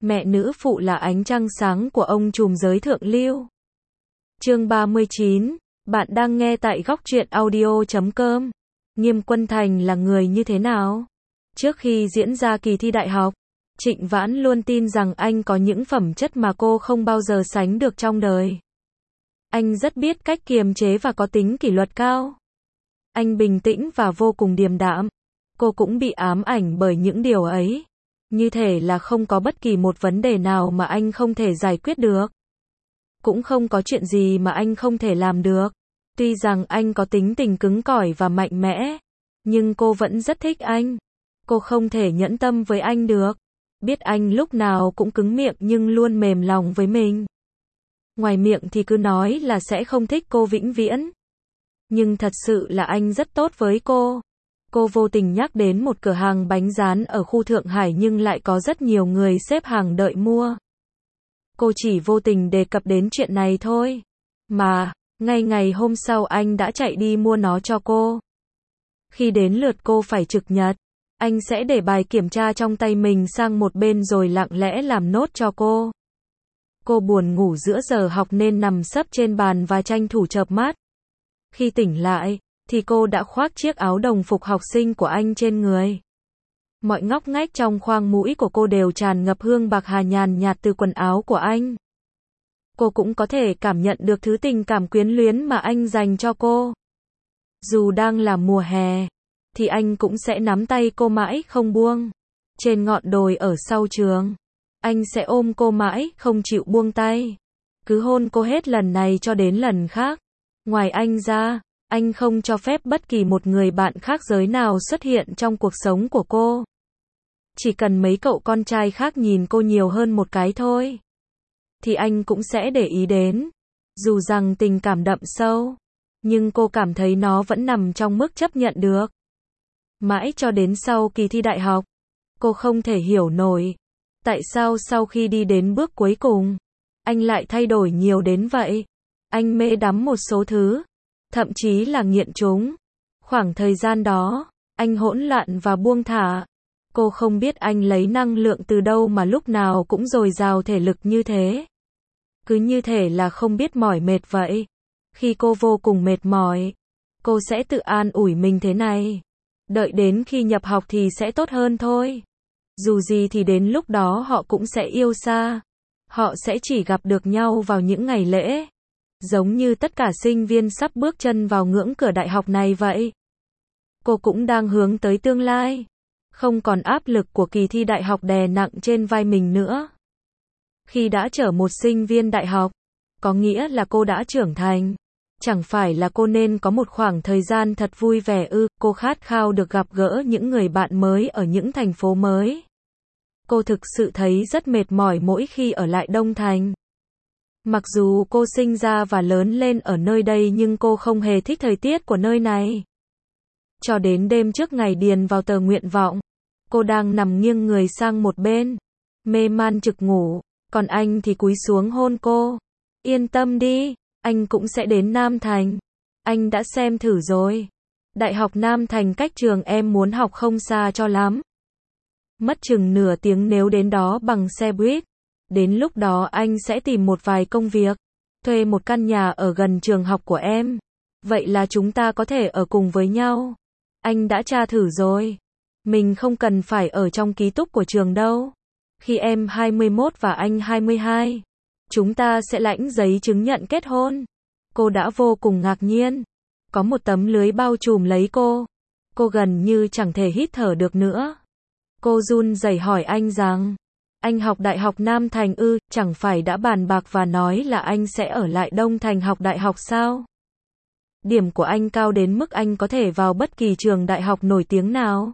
Mẹ nữ phụ là ánh trăng sáng của ông trùm giới thượng lưu. Chương 39, bạn đang nghe tại góc truyện audio.com. Nghiêm Quân Thành là người như thế nào? Trước khi diễn ra kỳ thi đại học, Trịnh Vãn luôn tin rằng anh có những phẩm chất mà cô không bao giờ sánh được trong đời. Anh rất biết cách kiềm chế và có tính kỷ luật cao. Anh bình tĩnh và vô cùng điềm đạm. Cô cũng bị ám ảnh bởi những điều ấy. Như thể là không có bất kỳ một vấn đề nào mà anh không thể giải quyết được. Cũng không có chuyện gì mà anh không thể làm được. Tuy rằng anh có tính tình cứng cỏi và mạnh mẽ, nhưng cô vẫn rất thích anh. Cô không thể nhẫn tâm với anh được. Biết anh lúc nào cũng cứng miệng nhưng luôn mềm lòng với mình. Ngoài miệng thì cứ nói là sẽ không thích cô vĩnh viễn. Nhưng thật sự là anh rất tốt với cô. Cô vô tình nhắc đến một cửa hàng bánh rán ở khu Thượng Hải nhưng lại có rất nhiều người xếp hàng đợi mua. Cô chỉ vô tình đề cập đến chuyện này thôi. Mà, ngay ngày hôm sau anh đã chạy đi mua nó cho cô. Khi đến lượt cô phải trực nhật, anh sẽ để bài kiểm tra trong tay mình sang một bên rồi lặng lẽ làm nốt cho cô. Cô buồn ngủ giữa giờ học nên nằm sấp trên bàn và tranh thủ chợp mắt. Khi tỉnh lại, thì cô đã khoác chiếc áo đồng phục học sinh của anh trên người. Mọi ngóc ngách trong khoang mũi của cô đều tràn ngập hương bạc hà nhàn nhạt từ quần áo của anh. Cô cũng có thể cảm nhận được thứ tình cảm quyến luyến mà anh dành cho cô. Dù đang là mùa hè, thì anh cũng sẽ nắm tay cô mãi không buông. Trên ngọn đồi ở sau trường, anh sẽ ôm cô mãi không chịu buông tay. Cứ hôn cô hết lần này cho đến lần khác. Ngoài anh ra, anh không cho phép bất kỳ một người bạn khác giới nào xuất hiện trong cuộc sống của cô. Chỉ cần mấy cậu con trai khác nhìn cô nhiều hơn một cái thôi, thì anh cũng sẽ để ý đến. Dù rằng tình cảm đậm sâu, nhưng cô cảm thấy nó vẫn nằm trong mức chấp nhận được. Mãi cho đến sau kỳ thi đại học, cô không thể hiểu nổi. Tại sao sau khi đi đến bước cuối cùng, anh lại thay đổi nhiều đến vậy? Anh mê đắm một số thứ, thậm chí là nghiện chúng. Khoảng thời gian đó, anh hỗn loạn và buông thả. Cô không biết anh lấy năng lượng từ đâu mà lúc nào cũng dồi dào thể lực như thế. Cứ như thể là không biết mỏi mệt vậy. Khi cô vô cùng mệt mỏi, cô sẽ tự an ủi mình thế này. Đợi đến khi nhập học thì sẽ tốt hơn thôi. Dù gì thì đến lúc đó họ cũng sẽ yêu xa. Họ sẽ chỉ gặp được nhau vào những ngày lễ. Giống như tất cả sinh viên sắp bước chân vào ngưỡng cửa đại học này vậy. Cô cũng đang hướng tới tương lai. Không còn áp lực của kỳ thi đại học đè nặng trên vai mình nữa. Khi đã trở một sinh viên đại học, có nghĩa là cô đã trưởng thành. Chẳng phải là cô nên có một khoảng thời gian thật vui vẻ ư? Cô khát khao được gặp gỡ những người bạn mới ở những thành phố mới. Cô thực sự thấy rất mệt mỏi mỗi khi ở lại Đông Thành. Mặc dù cô sinh ra và lớn lên ở nơi đây nhưng cô không hề thích thời tiết của nơi này. Cho đến đêm trước ngày điền vào tờ nguyện vọng, cô đang nằm nghiêng người sang một bên, mê man trực ngủ, còn anh thì cúi xuống hôn cô. Yên tâm đi, anh cũng sẽ đến Nam Thành. Anh đã xem thử rồi. Đại học Nam Thành cách trường em muốn học không xa cho lắm. Mất chừng nửa tiếng nếu đến đó bằng xe buýt. Đến lúc đó anh sẽ tìm một vài công việc, thuê một căn nhà ở gần trường học của em. Vậy là chúng ta có thể ở cùng với nhau. Anh đã tra thử rồi. Mình không cần phải ở trong ký túc của trường đâu. Khi em 21 và anh 22, chúng ta sẽ lãnh giấy chứng nhận kết hôn. Cô đã vô cùng ngạc nhiên. Có một tấm lưới bao trùm lấy cô. Cô gần như chẳng thể hít thở được nữa. Cô run rẩy hỏi anh rằng, anh học Đại học Nam Thành ư? Chẳng phải đã bàn bạc và nói là anh sẽ ở lại Đông Thành học đại học sao? Điểm của anh cao đến mức anh có thể vào bất kỳ trường đại học nổi tiếng nào.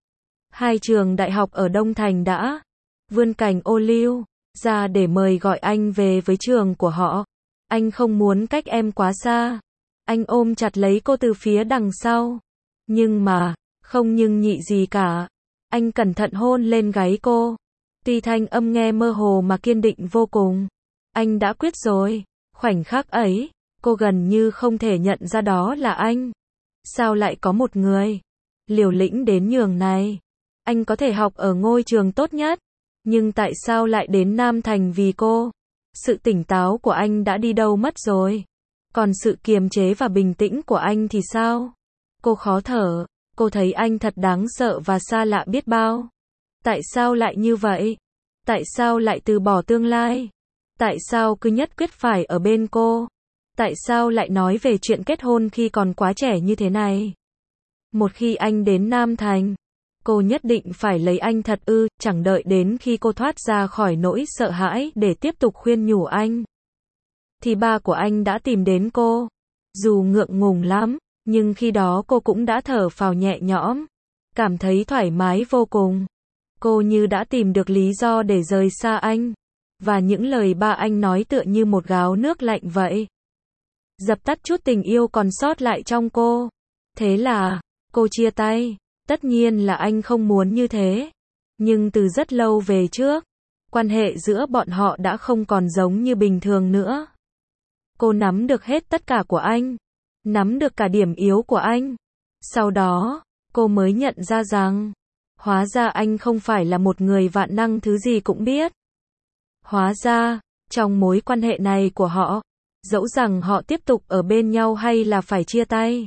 Hai trường đại học ở Đông Thành đã vươn cành ô liu ra để mời gọi anh về với trường của họ. Anh không muốn cách em quá xa. Anh ôm chặt lấy cô từ phía đằng sau. Nhưng mà, không nhưng nhị gì cả. Anh cẩn thận hôn lên gáy cô. Tuy thanh âm nghe mơ hồ mà kiên định vô cùng. Anh đã quyết rồi. Khoảnh khắc ấy, cô gần như không thể nhận ra đó là anh. Sao lại có một người liều lĩnh đến nhường này? Anh có thể học ở ngôi trường tốt nhất, Nhưng tại sao lại đến Nam Thành vì cô? Sự tỉnh táo của anh đã đi đâu mất rồi? Còn sự kiềm chế và bình tĩnh của anh thì sao? Cô khó thở, cô thấy anh thật đáng sợ và xa lạ biết bao. Tại sao lại như vậy? Tại sao lại từ bỏ tương lai? Tại sao cứ nhất quyết phải ở bên cô? Tại sao lại nói về chuyện kết hôn khi còn quá trẻ như thế này? Một khi anh đến Nam Thành, cô nhất định phải lấy anh thật ư? Chẳng đợi đến khi cô thoát ra khỏi nỗi sợ hãi để tiếp tục khuyên nhủ anh, thì ba của anh đã tìm đến cô. Dù ngượng ngùng lắm, nhưng khi đó cô cũng đã thở phào nhẹ nhõm, cảm thấy thoải mái vô cùng. Cô như đã tìm được lý do để rời xa anh, và những lời ba anh nói tựa như một gáo nước lạnh vậy, dập tắt chút tình yêu còn sót lại trong cô. Thế là, cô chia tay. Tất nhiên là anh không muốn như thế. Nhưng từ rất lâu về trước, quan hệ giữa bọn họ đã không còn giống như bình thường nữa. Cô nắm được hết tất cả của anh, nắm được cả điểm yếu của anh. Sau đó, cô mới nhận ra rằng, hóa ra anh không phải là một người vạn năng thứ gì cũng biết. Hóa ra, trong mối quan hệ này của họ, dẫu rằng họ tiếp tục ở bên nhau hay là phải chia tay,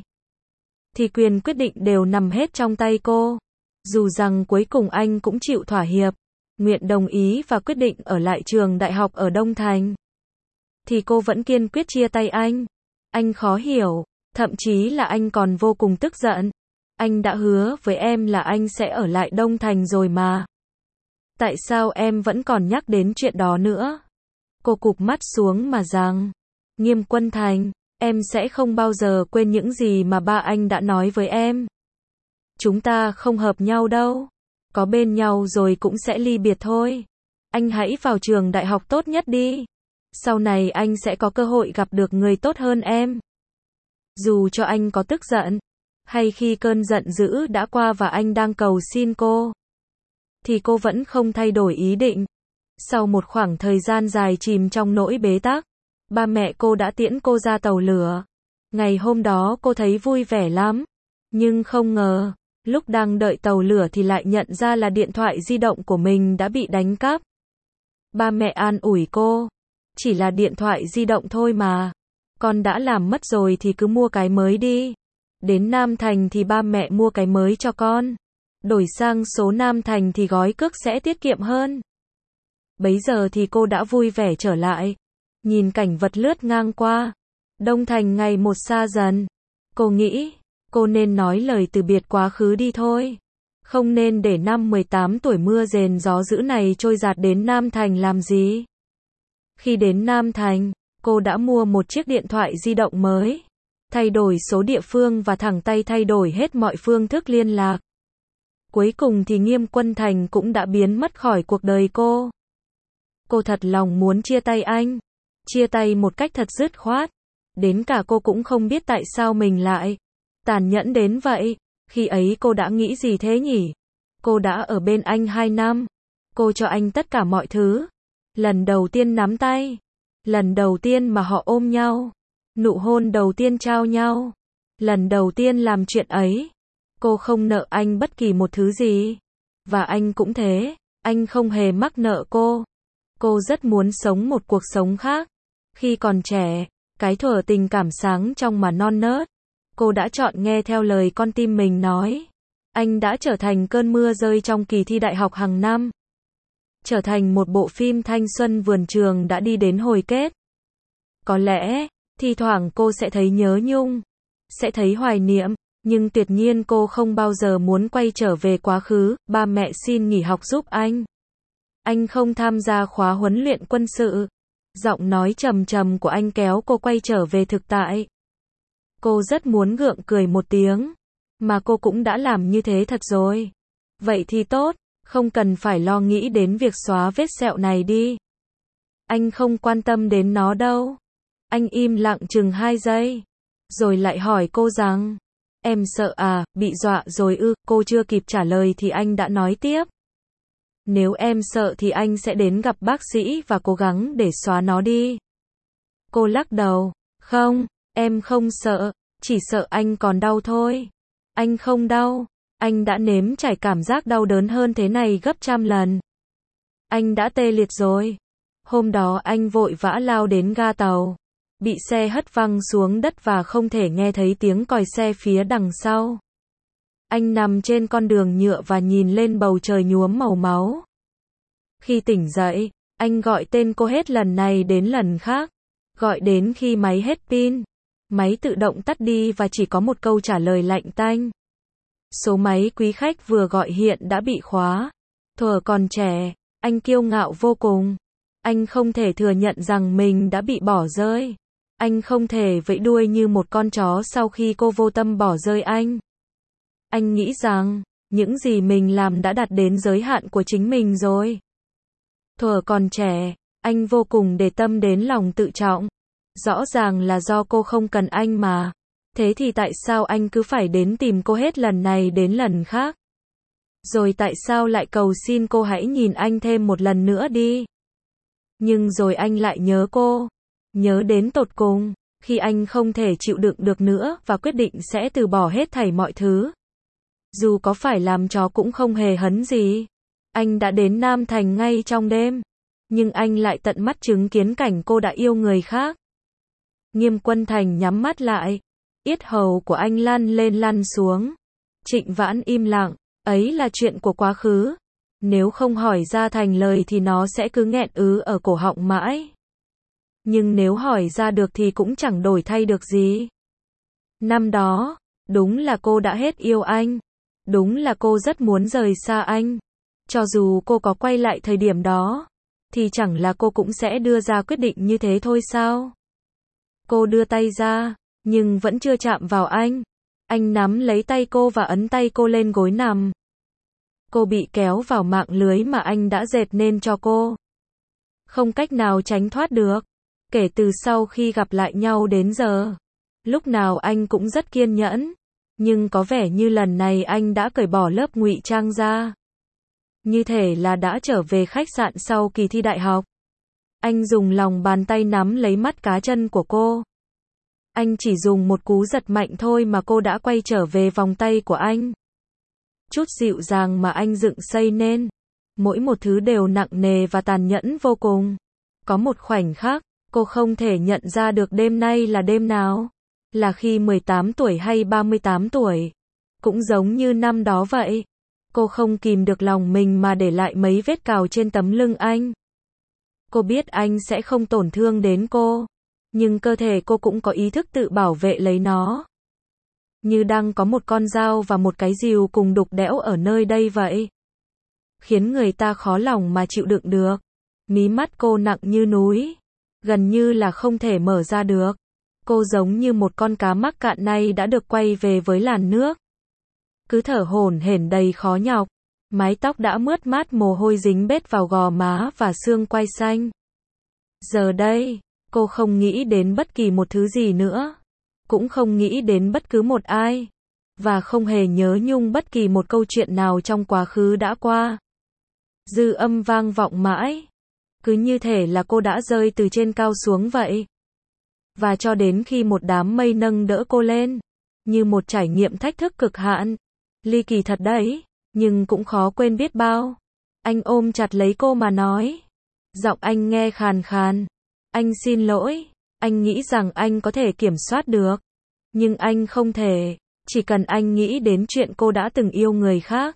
thì quyền quyết định đều nằm hết trong tay cô. Dù rằng cuối cùng anh cũng chịu thỏa hiệp, nguyện đồng ý và quyết định ở lại trường đại học ở Đông Thành, thì cô vẫn kiên quyết chia tay anh. Anh khó hiểu, thậm chí là anh còn vô cùng tức giận. Anh đã hứa với em là anh sẽ ở lại Đông Thành rồi mà. Tại sao em vẫn còn nhắc đến chuyện đó nữa? Cô cụp mắt xuống mà rằng, Nghiêm Quân Thành, em sẽ không bao giờ quên những gì mà ba anh đã nói với em. Chúng ta không hợp nhau đâu. Có bên nhau rồi cũng sẽ ly biệt thôi. Anh hãy vào trường đại học tốt nhất đi. Sau này anh sẽ có cơ hội gặp được người tốt hơn em. Dù cho anh có tức giận, hay khi cơn giận dữ đã qua và anh đang cầu xin cô, thì cô vẫn không thay đổi ý định. Sau một khoảng thời gian dài chìm trong nỗi bế tắc, ba mẹ cô đã tiễn cô ra tàu lửa. Ngày hôm đó cô thấy vui vẻ lắm. Nhưng không ngờ, lúc đang đợi tàu lửa thì lại nhận ra là điện thoại di động của mình đã bị đánh cắp. Ba mẹ an ủi cô, chỉ là điện thoại di động thôi mà. Con đã làm mất rồi thì cứ mua cái mới đi. Đến Nam Thành thì ba mẹ mua cái mới cho con. Đổi sang số Nam Thành thì gói cước sẽ tiết kiệm hơn. Bấy giờ thì cô đã vui vẻ trở lại. Nhìn cảnh vật lướt ngang qua. Đông Thành ngày một xa dần. Cô nghĩ, cô nên nói lời từ biệt quá khứ đi thôi. Không nên để năm 18 tuổi mưa rền gió dữ này trôi dạt đến Nam Thành làm gì. Khi đến Nam Thành, cô đã mua một chiếc điện thoại di động mới, thay đổi số địa phương và thẳng tay thay đổi hết mọi phương thức liên lạc. Cuối cùng thì Nghiêm Quân Thành cũng đã biến mất khỏi cuộc đời cô. Cô thật lòng muốn chia tay anh, chia tay một cách thật dứt khoát. Đến cả cô cũng không biết tại sao mình lại tàn nhẫn đến vậy. Khi ấy cô đã nghĩ gì thế nhỉ? Cô đã ở bên anh 2 năm. Cô cho anh tất cả mọi thứ. Lần đầu tiên nắm tay. Lần đầu tiên mà họ ôm nhau. Nụ hôn đầu tiên trao nhau. Lần đầu tiên làm chuyện ấy. Cô không nợ anh bất kỳ một thứ gì. Và anh cũng thế. Anh không hề mắc nợ cô. Cô rất muốn sống một cuộc sống khác. Khi còn trẻ, cái thuở tình cảm sáng trong mà non nớt, cô đã chọn nghe theo lời con tim mình nói. Anh đã trở thành cơn mưa rơi trong kỳ thi đại học hàng năm. Trở thành một bộ phim thanh xuân vườn trường đã đi đến hồi kết. Có lẽ, thi thoảng cô sẽ thấy nhớ nhung, sẽ thấy hoài niệm, nhưng tuyệt nhiên cô không bao giờ muốn quay trở về quá khứ. Ba mẹ xin nghỉ học giúp anh. Anh không tham gia khóa huấn luyện quân sự. Giọng nói trầm trầm của anh kéo cô quay trở về thực tại. Cô rất muốn gượng cười một tiếng. Mà cô cũng đã làm như thế thật rồi. Vậy thì tốt, không cần phải lo nghĩ đến việc xóa vết sẹo này đi. Anh không quan tâm đến nó đâu. Anh im lặng chừng 2 giây. Rồi lại hỏi cô rằng, em sợ à, bị dọa rồi ư? Cô chưa kịp trả lời thì anh đã nói tiếp. Nếu em sợ thì anh sẽ đến gặp bác sĩ và cố gắng để xóa nó đi. Cô lắc đầu, không, em không sợ, chỉ sợ anh còn đau thôi. Anh không đau, anh đã nếm trải cảm giác đau đớn hơn thế này gấp trăm lần. Anh đã tê liệt rồi. Hôm đó anh vội vã lao đến ga tàu, bị xe hất văng xuống đất và không thể nghe thấy tiếng còi xe phía đằng sau. Anh nằm trên con đường nhựa và nhìn lên bầu trời nhuốm màu máu. Khi tỉnh dậy, anh gọi tên cô hết lần này đến lần khác, gọi đến khi máy hết pin. Máy tự động tắt đi và chỉ có một câu trả lời lạnh tanh. Số máy quý khách vừa gọi hiện đã bị khóa. Thuở còn trẻ, anh kiêu ngạo vô cùng. Anh không thể thừa nhận rằng mình đã bị bỏ rơi. Anh không thể vẫy đuôi như một con chó sau khi cô vô tâm bỏ rơi anh. Anh nghĩ rằng, những gì mình làm đã đạt đến giới hạn của chính mình rồi. Thuở còn trẻ, anh vô cùng để tâm đến lòng tự trọng. Rõ ràng là do cô không cần anh mà. Thế thì tại sao anh cứ phải đến tìm cô hết lần này đến lần khác? Rồi tại sao lại cầu xin cô hãy nhìn anh thêm một lần nữa đi? Nhưng rồi anh lại nhớ cô. Nhớ đến tột cùng, khi anh không thể chịu đựng được nữa và quyết định sẽ từ bỏ hết thảy mọi thứ. Dù có phải làm chó cũng không hề hấn gì. Anh đã đến Nam Thành ngay trong đêm. Nhưng anh lại tận mắt chứng kiến cảnh cô đã yêu người khác. Nghiêm Quân Thành nhắm mắt lại. Yết hầu của anh lăn lên lăn xuống. Trịnh Vãn im lặng. Ấy là chuyện của quá khứ. Nếu không hỏi ra thành lời thì nó sẽ cứ nghẹn ứ ở cổ họng mãi. Nhưng nếu hỏi ra được thì cũng chẳng đổi thay được gì. Năm đó, đúng là cô đã hết yêu anh. Đúng là cô rất muốn rời xa anh. Cho dù cô có quay lại thời điểm đó, thì chẳng là cô cũng sẽ đưa ra quyết định như thế thôi sao? Cô đưa tay ra, nhưng vẫn chưa chạm vào anh. Anh nắm lấy tay cô và ấn tay cô lên gối nằm. Cô bị kéo vào mạng lưới mà anh đã dệt nên cho cô. Không cách nào tránh thoát được. Kể từ sau khi gặp lại nhau đến giờ, lúc nào anh cũng rất kiên nhẫn. Nhưng có vẻ như lần này anh đã cởi bỏ lớp ngụy trang ra. Như thể là đã trở về khách sạn sau kỳ thi đại học. Anh dùng lòng bàn tay nắm lấy mắt cá chân của cô. Anh chỉ dùng một cú giật mạnh thôi mà cô đã quay trở về vòng tay của anh. Chút dịu dàng mà anh dựng xây nên. Mỗi một thứ đều nặng nề và tàn nhẫn vô cùng. Có một khoảnh khắc, cô không thể nhận ra được đêm nay là đêm nào. Là khi 18 tuổi hay 38 tuổi. Cũng giống như năm đó vậy. Cô không kìm được lòng mình mà để lại mấy vết cào trên tấm lưng anh. Cô biết anh sẽ không tổn thương đến cô. Nhưng cơ thể cô cũng có ý thức tự bảo vệ lấy nó. Như đang có một con dao và một cái rìu cùng đục đẽo ở nơi đây vậy. Khiến người ta khó lòng mà chịu đựng được. Mí mắt cô nặng như núi. Gần như là không thể mở ra được. Cô giống như một con cá mắc cạn nay đã được quay về với làn nước. Cứ thở hổn hển đầy khó nhọc. Mái tóc đã mướt mát mồ hôi dính bết vào gò má và xương quai xanh. Giờ đây, cô không nghĩ đến bất kỳ một thứ gì nữa. Cũng không nghĩ đến bất cứ một ai. Và không hề nhớ nhung bất kỳ một câu chuyện nào trong quá khứ đã qua. Dư âm vang vọng mãi. Cứ như thể là cô đã rơi từ trên cao xuống vậy. Và cho đến khi một đám mây nâng đỡ cô lên. Như một trải nghiệm thách thức cực hạn. Ly kỳ thật đấy, nhưng cũng khó quên biết bao. Anh ôm chặt lấy cô mà nói. Giọng anh nghe khàn khàn. Anh xin lỗi. Anh nghĩ rằng anh có thể kiểm soát được. Nhưng anh không thể. Chỉ cần anh nghĩ đến chuyện cô đã từng yêu người khác.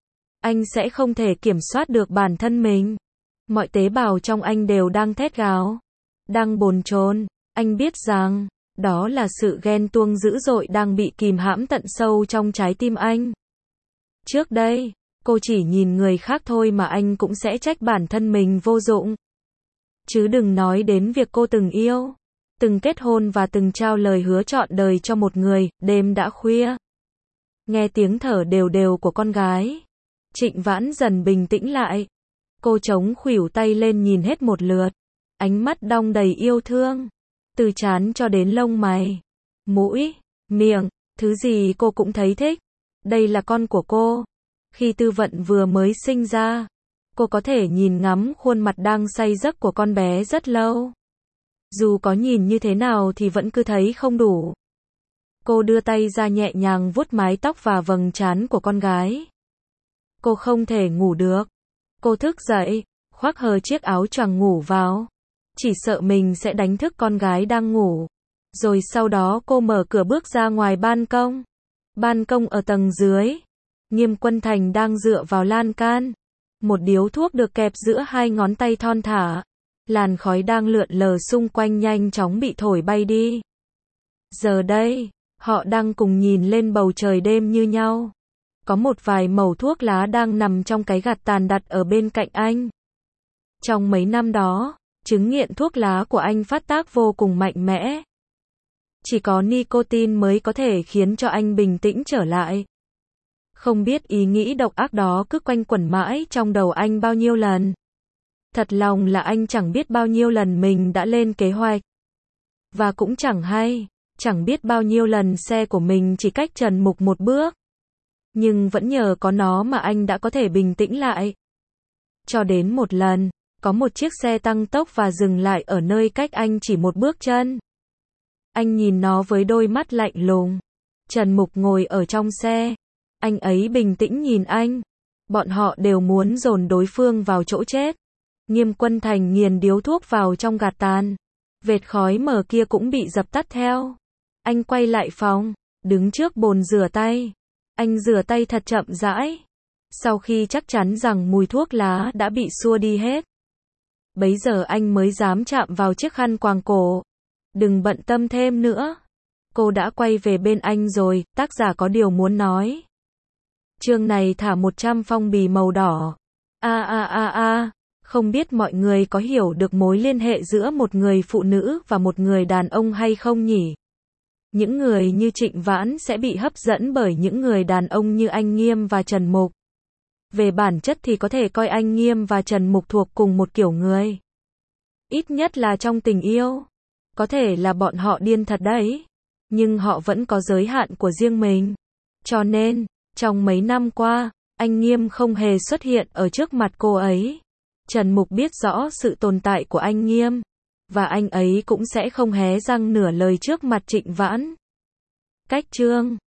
Anh sẽ không thể kiểm soát được bản thân mình. Mọi tế bào trong anh đều đang thét gào. Đang bồn chồn. Anh biết rằng, đó là sự ghen tuông dữ dội đang bị kìm hãm tận sâu trong trái tim anh. Trước đây, cô chỉ nhìn người khác thôi mà anh cũng sẽ trách bản thân mình vô dụng. Chứ đừng nói đến việc cô từng yêu, từng kết hôn và từng trao lời hứa trọn đời cho một người. Đêm đã khuya. Nghe tiếng thở đều đều của con gái. Trịnh Vãn dần bình tĩnh lại. Cô chống khuỷu tay lên nhìn hết một lượt. Ánh mắt đong đầy yêu thương. Từ trán cho đến lông mày, mũi, miệng, thứ gì cô cũng thấy thích. Đây là con của cô. Khi Tư Vận vừa mới sinh ra, cô có thể nhìn ngắm khuôn mặt đang say giấc của con bé rất lâu. Dù có nhìn như thế nào thì vẫn cứ thấy không đủ. Cô đưa tay ra nhẹ nhàng vuốt mái tóc và vầng trán của con gái. Cô không thể ngủ được. Cô thức dậy, khoác hờ chiếc áo choàng ngủ vào. Chỉ sợ mình sẽ đánh thức con gái đang ngủ. Rồi sau đó cô mở cửa bước ra ngoài ban công. Ban công ở tầng dưới. Nghiêm Quân Thành đang dựa vào lan can. Một điếu thuốc được kẹp giữa hai ngón tay thon thả. Làn khói đang lượn lờ xung quanh nhanh chóng bị thổi bay đi. Giờ đây, họ đang cùng nhìn lên bầu trời đêm như nhau. Có một vài mẩu thuốc lá đang nằm trong cái gạt tàn đặt ở bên cạnh anh. Trong mấy năm đó, chứng nghiện thuốc lá của anh phát tác vô cùng mạnh mẽ. Chỉ có nicotine mới có thể khiến cho anh bình tĩnh trở lại. Không biết ý nghĩ độc ác đó cứ quanh quẩn mãi trong đầu anh bao nhiêu lần. Thật lòng là anh chẳng biết bao nhiêu lần mình đã lên kế hoạch. Và cũng chẳng biết bao nhiêu lần xe của mình chỉ cách Trần Mục một bước. Nhưng vẫn nhờ có nó mà anh đã có thể bình tĩnh lại. Cho đến một lần, có một chiếc xe tăng tốc và dừng lại ở nơi cách anh chỉ một bước chân. Anh nhìn nó với đôi mắt lạnh lùng. Trần Mục ngồi ở trong xe. Anh ấy bình tĩnh nhìn anh. Bọn họ đều muốn dồn đối phương vào chỗ chết. Nghiêm Quân Thành nghiền điếu thuốc vào trong gạt tàn. Vệt khói mờ kia cũng bị dập tắt theo. Anh quay lại phòng, đứng trước bồn rửa tay. Anh rửa tay thật chậm rãi. Sau khi chắc chắn rằng mùi thuốc lá đã bị xua đi hết. Bấy giờ anh mới dám chạm vào chiếc khăn quàng cổ. Đừng bận tâm thêm nữa. Cô đã quay về bên anh rồi, tác giả có điều muốn nói. Chương này thả 100 phong bì màu đỏ. Không biết mọi người có hiểu được mối liên hệ giữa một người phụ nữ và một người đàn ông hay không nhỉ? Những người như Trịnh Vãn sẽ bị hấp dẫn bởi những người đàn ông như anh Nghiêm và Trần Mục. Về bản chất thì có thể coi anh Nghiêm và Trần Mục thuộc cùng một kiểu người. Ít nhất là trong tình yêu. Có thể là bọn họ điên thật đấy. Nhưng họ vẫn có giới hạn của riêng mình. Cho nên, trong mấy năm qua, anh Nghiêm không hề xuất hiện ở trước mặt cô ấy. Trần Mục biết rõ sự tồn tại của anh Nghiêm. Và anh ấy cũng sẽ không hé răng nửa lời trước mặt Trịnh Vãn. Cách chương